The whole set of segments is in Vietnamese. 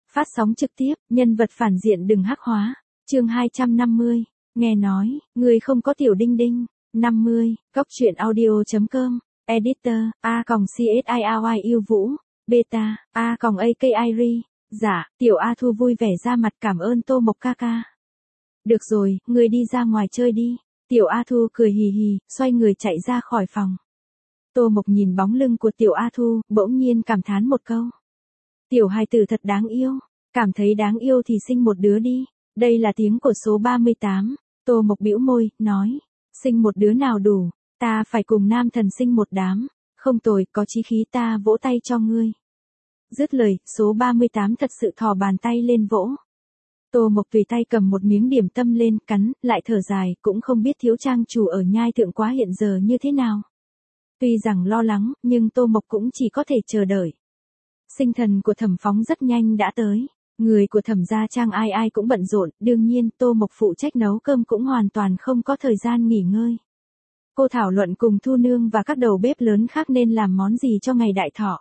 Phát sóng trực tiếp, nhân vật phản diện đừng hắc hóa. Chương 250. Nghe nói, người không có tiểu đinh đinh. 50. Góc truyện audio.com. Editor, A.CSIRY yêu vũ. Beta, A.AKIRI. Dạ, tiểu A Thu vui vẻ ra mặt cảm ơn Tô Mộc ca ca. Được rồi, người đi ra ngoài chơi đi. Tiểu A Thu cười hì hì, xoay người chạy ra khỏi phòng. Tô Mộc nhìn bóng lưng của tiểu A Thu, bỗng nhiên cảm thán một câu. Tiểu hài tử thật đáng yêu, cảm thấy đáng yêu thì sinh một đứa đi. Đây là tiếng của số 38. Tô Mộc bĩu môi, nói, sinh một đứa nào đủ, ta phải cùng nam thần sinh một đám. Không tồi, có chí khí, ta vỗ tay cho ngươi. Dứt lời, số 38 thật sự thò bàn tay lên vỗ. Tô Mộc tùy tay cầm một miếng điểm tâm lên, cắn, lại thở dài, cũng không biết thiếu trang chủ ở Nhai Thượng Quá hiện giờ như thế nào. Tuy rằng lo lắng, nhưng Tô Mộc cũng chỉ có thể chờ đợi. Sinh thần của Thẩm Phóng rất nhanh đã tới. Người của Thẩm gia Trang ai ai cũng bận rộn, đương nhiên Tô Mộc phụ trách nấu cơm cũng hoàn toàn không có thời gian nghỉ ngơi. Cô thảo luận cùng Thu Nương và các đầu bếp lớn khác nên làm món gì cho ngày đại thọ.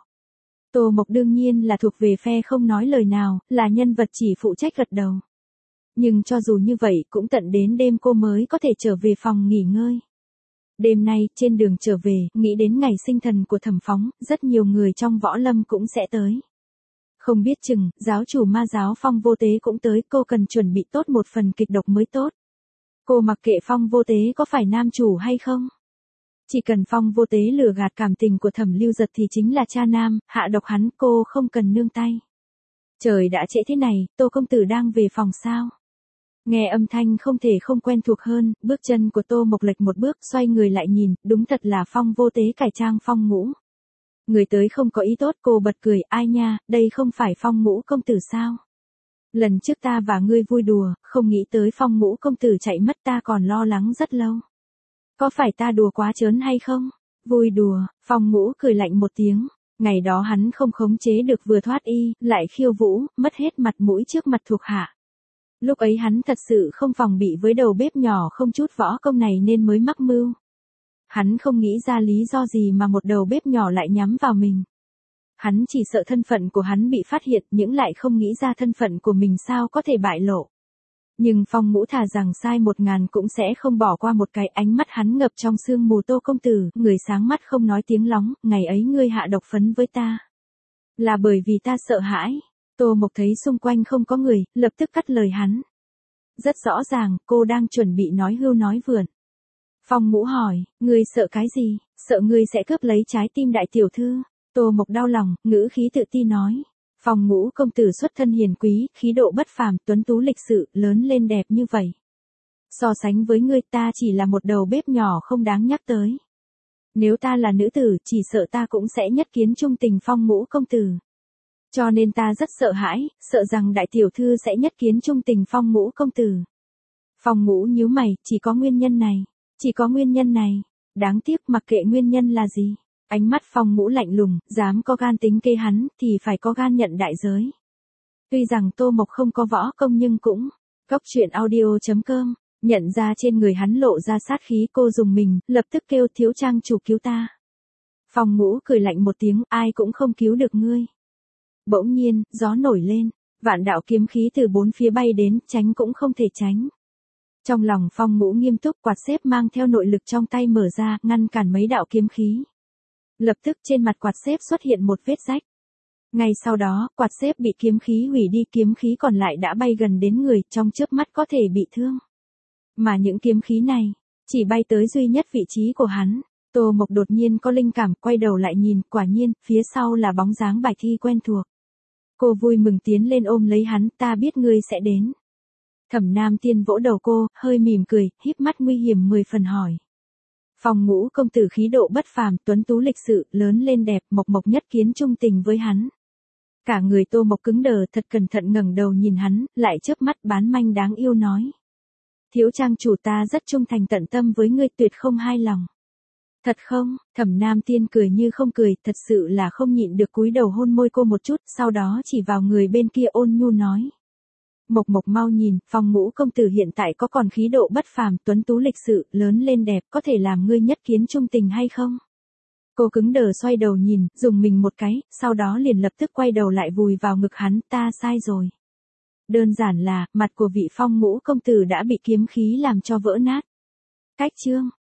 Tô Mộc đương nhiên là thuộc về phe không nói lời nào, là nhân vật chỉ phụ trách gật đầu. Nhưng cho dù như vậy cũng tận đến đêm cô mới có thể trở về phòng nghỉ ngơi. Đêm nay, trên đường trở về, nghĩ đến ngày sinh thần của Thẩm Phóng, rất nhiều người trong võ lâm cũng sẽ tới. Không biết chừng, giáo chủ ma giáo Phong Vô Tế cũng tới, cô cần chuẩn bị tốt một phần kịch độc mới tốt. Cô mặc kệ Phong Vô Tế có phải nam chủ hay không. Chỉ cần Phong Vô Tế lừa gạt cảm tình của Thẩm Lưu Giật thì chính là cha nam, hạ độc hắn, cô không cần nương tay. Trời đã trễ thế này, Tô công tử đang về phòng sao? Nghe âm thanh không thể không quen thuộc hơn, bước chân của Tô Mộc lệch một bước, xoay người lại nhìn, đúng thật là Phong Vô Tế cải trang Phong Ngũ. Người tới không có ý tốt, cô bật cười, ai nha, đây không phải Phong Ngũ công tử sao? Lần trước ta và ngươi vui đùa, không nghĩ tới Phong Ngũ công tử chạy mất, ta còn lo lắng rất lâu. Có phải ta đùa quá trớn hay không? Vui đùa, Phong Ngũ cười lạnh một tiếng. Ngày đó hắn không khống chế được vừa thoát y, lại khiêu vũ, mất hết mặt mũi trước mặt thuộc hạ. Lúc ấy hắn thật sự không phòng bị với đầu bếp nhỏ không chút võ công này nên mới mắc mưu. Hắn không nghĩ ra lý do gì mà một đầu bếp nhỏ lại nhắm vào mình. Hắn chỉ sợ thân phận của hắn bị phát hiện, nhưng lại không nghĩ ra thân phận của mình sao có thể bại lộ. Nhưng Phong Ngũ thà rằng sai 1000 cũng sẽ không bỏ qua một cái. Ánh mắt hắn ngập trong sương mù. Tô công tử, người sáng mắt không nói tiếng lóng, ngày ấy ngươi hạ độc phấn với ta. Là bởi vì ta sợ hãi. Tô Mộc thấy xung quanh không có người, lập tức cắt lời hắn. Rất rõ ràng, cô đang chuẩn bị nói hưu nói vượn. Phong Ngũ hỏi, ngươi sợ cái gì? Sợ ngươi sẽ cướp lấy trái tim đại tiểu thư. Tô Mộc đau lòng, ngữ khí tự ti nói. Phong Ngũ công tử xuất thân hiền quý, khí độ bất phàm, tuấn tú lịch sự, lớn lên đẹp như vậy. So sánh với ngươi, ta chỉ là một đầu bếp nhỏ không đáng nhắc tới. Nếu ta là nữ tử, chỉ sợ ta cũng sẽ nhất kiến trung tình Phong Ngũ công tử. Cho nên ta rất sợ hãi, sợ rằng đại tiểu thư sẽ nhất kiến trung tình Phong Ngũ công tử. Phong Ngũ nhíu mày, chỉ có nguyên nhân này. Chỉ có nguyên nhân này. Đáng tiếc, mặc kệ nguyên nhân là gì. Ánh mắt Phong Ngũ lạnh lùng, dám có gan tính kê hắn, thì phải có gan nhận đại giới. Tuy rằng Tô Mộc không có võ công nhưng cũng, góc truyện audio.com, nhận ra trên người hắn lộ ra sát khí, cô dùng mình, lập tức kêu thiếu trang chủ cứu ta. Phong Ngũ cười lạnh một tiếng, ai cũng không cứu được ngươi. Bỗng nhiên, gió nổi lên, vạn đạo kiếm khí từ bốn phía bay đến, tránh cũng không thể tránh. Trong lòng Phong Ngũ nghiêm túc, quạt xếp mang theo nội lực trong tay mở ra, ngăn cản mấy đạo kiếm khí. Lập tức trên mặt quạt xếp xuất hiện một vết rách. Ngay sau đó, quạt xếp bị kiếm khí hủy đi, kiếm khí còn lại đã bay gần đến người, trong chớp mắt có thể bị thương. Mà những kiếm khí này, chỉ bay tới duy nhất vị trí của hắn. Tô Mộc đột nhiên có linh cảm, quay đầu lại nhìn, quả nhiên, phía sau là bóng dáng Bạch Thi quen thuộc. Cô vui mừng tiến lên ôm lấy hắn, ta biết ngươi sẽ đến. Thẩm Nam Tiên vỗ đầu cô, hơi mỉm cười, híp mắt nguy hiểm 10 phần hỏi. Phong Ngũ công tử khí độ bất phàm, tuấn tú lịch sự, lớn lên đẹp, Mộc Mộc nhất kiến trung tình với hắn. Cả người Tô Mộc cứng đờ, thật cẩn thận ngẩng đầu nhìn hắn, lại chớp mắt bán manh đáng yêu nói. Thiếu trang chủ, ta rất trung thành tận tâm với ngươi, tuyệt không hai lòng. Thật không? Thẩm Nam Tiên cười như không cười, thật sự là không nhịn được cúi đầu hôn môi cô một chút, sau đó chỉ vào người bên kia ôn nhu nói. Mộc Mộc mau nhìn, Phong Ngũ công tử hiện tại có còn khí độ bất phàm, tuấn tú lịch sự, lớn lên đẹp, có thể làm ngươi nhất kiến trung tình hay không? Cô cứng đờ xoay đầu nhìn, dùng mình một cái, sau đó liền lập tức quay đầu lại vùi vào ngực hắn, ta sai rồi. Đơn giản là, mặt của vị Phong Ngũ công tử đã bị kiếm khí làm cho vỡ nát. Cách chương